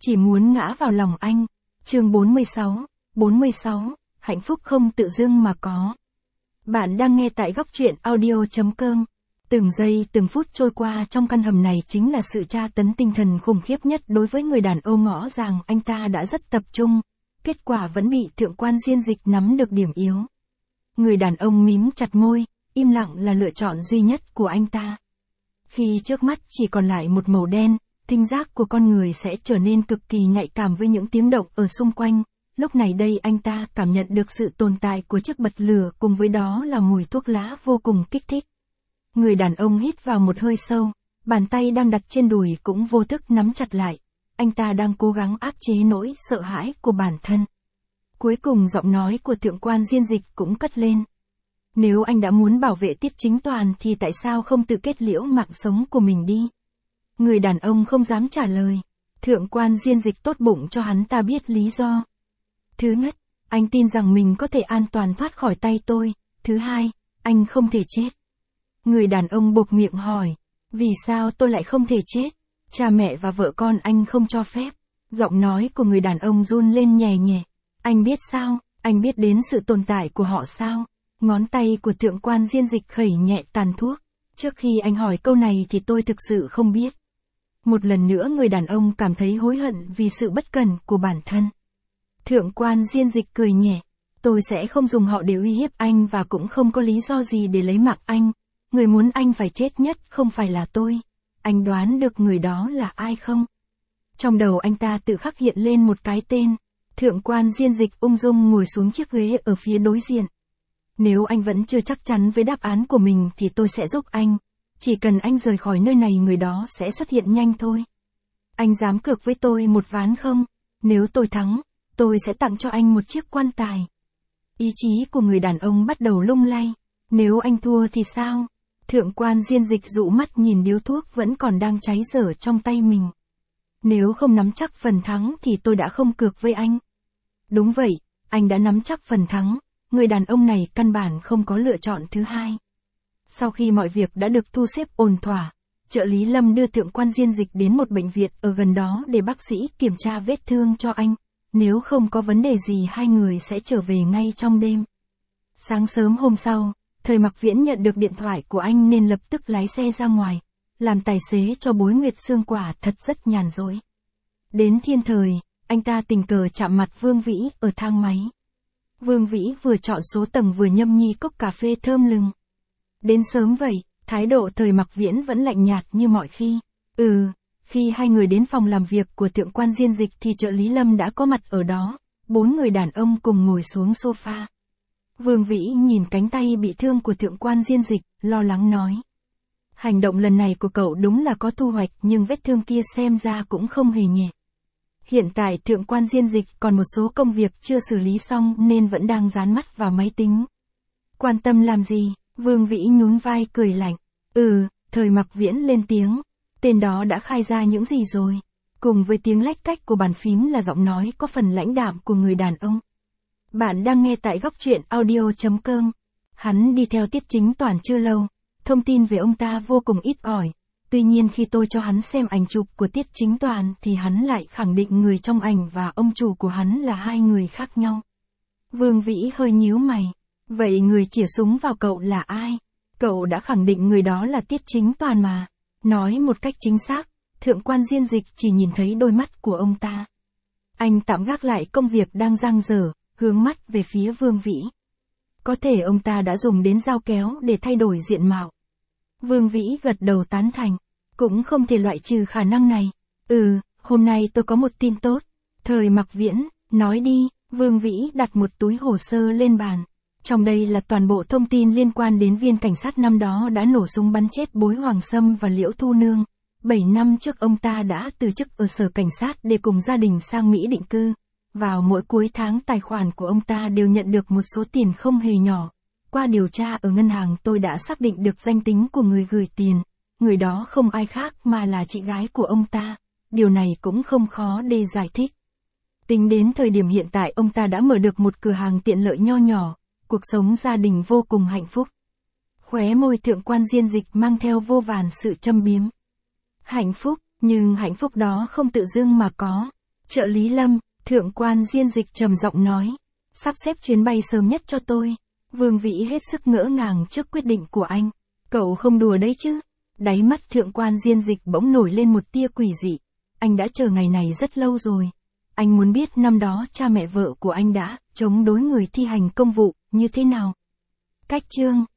chỉ muốn ngã vào lòng anh. Chương 46, hạnh phúc không tự dưng mà có. Bạn đang nghe tại góc truyện audio.com. Từng giây từng phút trôi qua trong căn hầm này chính là sự tra tấn tinh thần khủng khiếp nhất đối với người đàn ông ngõ rằng anh ta đã rất tập trung, kết quả vẫn bị thượng quan Diên Dịch nắm được điểm yếu. Người đàn ông mím chặt môi, im lặng là lựa chọn duy nhất của anh ta. Khi trước mắt chỉ còn lại một màu đen, thính giác của con người sẽ trở nên cực kỳ nhạy cảm với những tiếng động ở xung quanh. Lúc này đây anh ta cảm nhận được sự tồn tại của chiếc bật lửa cùng với đó là mùi thuốc lá vô cùng kích thích. Người đàn ông hít vào một hơi sâu, bàn tay đang đặt trên đùi cũng vô thức nắm chặt lại. Anh ta đang cố gắng áp chế nỗi sợ hãi của bản thân. Cuối cùng giọng nói của thượng quan Diên Dịch cũng cất lên. Nếu anh đã muốn bảo vệ Tiết Chính Toàn thì tại sao không tự kết liễu mạng sống của mình đi? Người đàn ông không dám trả lời. Thượng quan Diên Dịch tốt bụng cho hắn ta biết lý do. Thứ nhất, anh tin rằng mình có thể an toàn thoát khỏi tay tôi. Thứ hai, anh không thể chết. Người đàn ông buộc miệng hỏi. Vì sao tôi lại không thể chết? Cha mẹ và vợ con anh không cho phép. Giọng nói của người đàn ông run lên nhẹ nhẹ. Anh biết sao? Anh biết đến sự tồn tại của họ sao? Ngón tay của thượng quan Diên Dịch khẩy nhẹ tàn thuốc. Trước khi anh hỏi câu này thì tôi thực sự không biết. Một lần nữa người đàn ông cảm thấy hối hận vì sự bất cẩn của bản thân. Thượng quan Diên Dịch cười nhẹ. Tôi sẽ không dùng họ để uy hiếp anh và cũng không có lý do gì để lấy mạng anh. Người muốn anh phải chết nhất không phải là tôi. Anh đoán được người đó là ai không? Trong đầu anh ta tự khắc hiện lên một cái tên. Thượng quan Diên Dịch ung dung ngồi xuống chiếc ghế ở phía đối diện. Nếu anh vẫn chưa chắc chắn với đáp án của mình thì tôi sẽ giúp anh. Chỉ cần anh rời khỏi nơi này người đó sẽ xuất hiện nhanh thôi. Anh dám cược với tôi một ván không? Nếu tôi thắng, tôi sẽ tặng cho anh một chiếc quan tài. Ý chí của người đàn ông bắt đầu lung lay. Nếu anh thua thì sao? Thượng quan Diên Dịch dụ mắt nhìn điếu thuốc vẫn còn đang cháy dở trong tay mình. Nếu không nắm chắc phần thắng thì tôi đã không cược với anh. Đúng vậy, anh đã nắm chắc phần thắng. Người đàn ông này căn bản không có lựa chọn thứ hai. Sau khi mọi việc đã được thu xếp ổn thỏa, trợ lý Lâm đưa thượng quan Diên Dịch đến một bệnh viện ở gần đó để bác sĩ kiểm tra vết thương cho anh. Nếu không có vấn đề gì hai người sẽ trở về ngay trong đêm. Sáng sớm hôm sau, Thời Mặc Viễn nhận được điện thoại của anh nên lập tức lái xe ra ngoài. Làm tài xế cho Bối Nguyệt Sương quả thật rất nhàn rỗi. Đến Thiên Thời, anh ta tình cờ chạm mặt Vương Vĩ ở thang máy. Vương Vĩ vừa chọn số tầng vừa nhâm nhi cốc cà phê thơm lừng. Đến sớm vậy, thái độ Thời Mặc Viễn vẫn lạnh nhạt như mọi khi. Khi hai người đến phòng làm việc của thượng quan Diên Dịch thì trợ lý Lâm đã có mặt ở đó. 4 người đàn ông cùng ngồi xuống sofa. Vương Vĩ nhìn cánh tay bị thương của thượng quan Diên Dịch, lo lắng nói. Hành động lần này của cậu đúng là có thu hoạch nhưng vết thương kia xem ra cũng không hề nhẹ. Hiện tại thượng quan Diên Dịch còn một số công việc chưa xử lý xong nên vẫn đang dán mắt vào máy tính. Quan tâm làm gì? Vương Vĩ nhún vai cười lạnh. Thời Mặc Viễn lên tiếng. Tên đó đã khai ra những gì rồi? Cùng với tiếng lách cách của bàn phím là giọng nói có phần lãnh đạm của người đàn ông. Bạn đang nghe tại góc truyện audio.com. Hắn đi theo Tiết Chính Toàn chưa lâu. Thông tin về ông ta vô cùng ít ỏi. Tuy nhiên khi tôi cho hắn xem ảnh chụp của Tiết Chính Toàn thì hắn lại khẳng định người trong ảnh và ông chủ của hắn là hai người khác nhau. Vương Vĩ hơi nhíu mày. Vậy người chĩa súng vào cậu là ai? Cậu đã khẳng định người đó là Tiết Chính Toàn mà. Nói một cách chính xác, thượng quan Diên Dịch chỉ nhìn thấy đôi mắt của ông ta. Anh tạm gác lại công việc đang dang dở, hướng mắt về phía Vương Vĩ. Có thể ông ta đã dùng đến dao kéo để thay đổi diện mạo. Vương Vĩ gật đầu tán thành. Cũng không thể loại trừ khả năng này. Hôm nay tôi có một tin tốt. Thời Mặc Viễn, nói đi. Vương Vĩ đặt một túi hồ sơ lên bàn. Trong đây là toàn bộ thông tin liên quan đến viên cảnh sát năm đó đã nổ súng bắn chết Bối Hoàng Sâm và Liễu Thu Nương. 7 năm trước ông ta đã từ chức ở sở cảnh sát để cùng gia đình sang Mỹ định cư. Vào mỗi cuối tháng tài khoản của ông ta đều nhận được một số tiền không hề nhỏ. Qua điều tra ở ngân hàng tôi đã xác định được danh tính của người gửi tiền. Người đó không ai khác mà là chị gái của ông ta. Điều này cũng không khó để giải thích. Tính đến thời điểm hiện tại ông ta đã mở được một cửa hàng tiện lợi nho nhỏ. Cuộc sống gia đình vô cùng hạnh phúc. Khóe môi thượng quan Diên Dịch mang theo vô vàn sự châm biếm. Hạnh phúc, nhưng hạnh phúc đó không tự dưng mà có. Trợ lý Lâm, thượng quan Diên Dịch trầm giọng nói. Sắp xếp chuyến bay sớm nhất cho tôi. Vương Vĩ hết sức ngỡ ngàng trước quyết định của anh. Cậu không đùa đấy chứ? Đáy mắt thượng quan Diên Dịch bỗng nổi lên một tia quỷ dị. Anh đã chờ ngày này rất lâu rồi. Anh muốn biết năm đó cha mẹ vợ của anh đã chống đối người thi hành công vụ như thế nào. Cách chương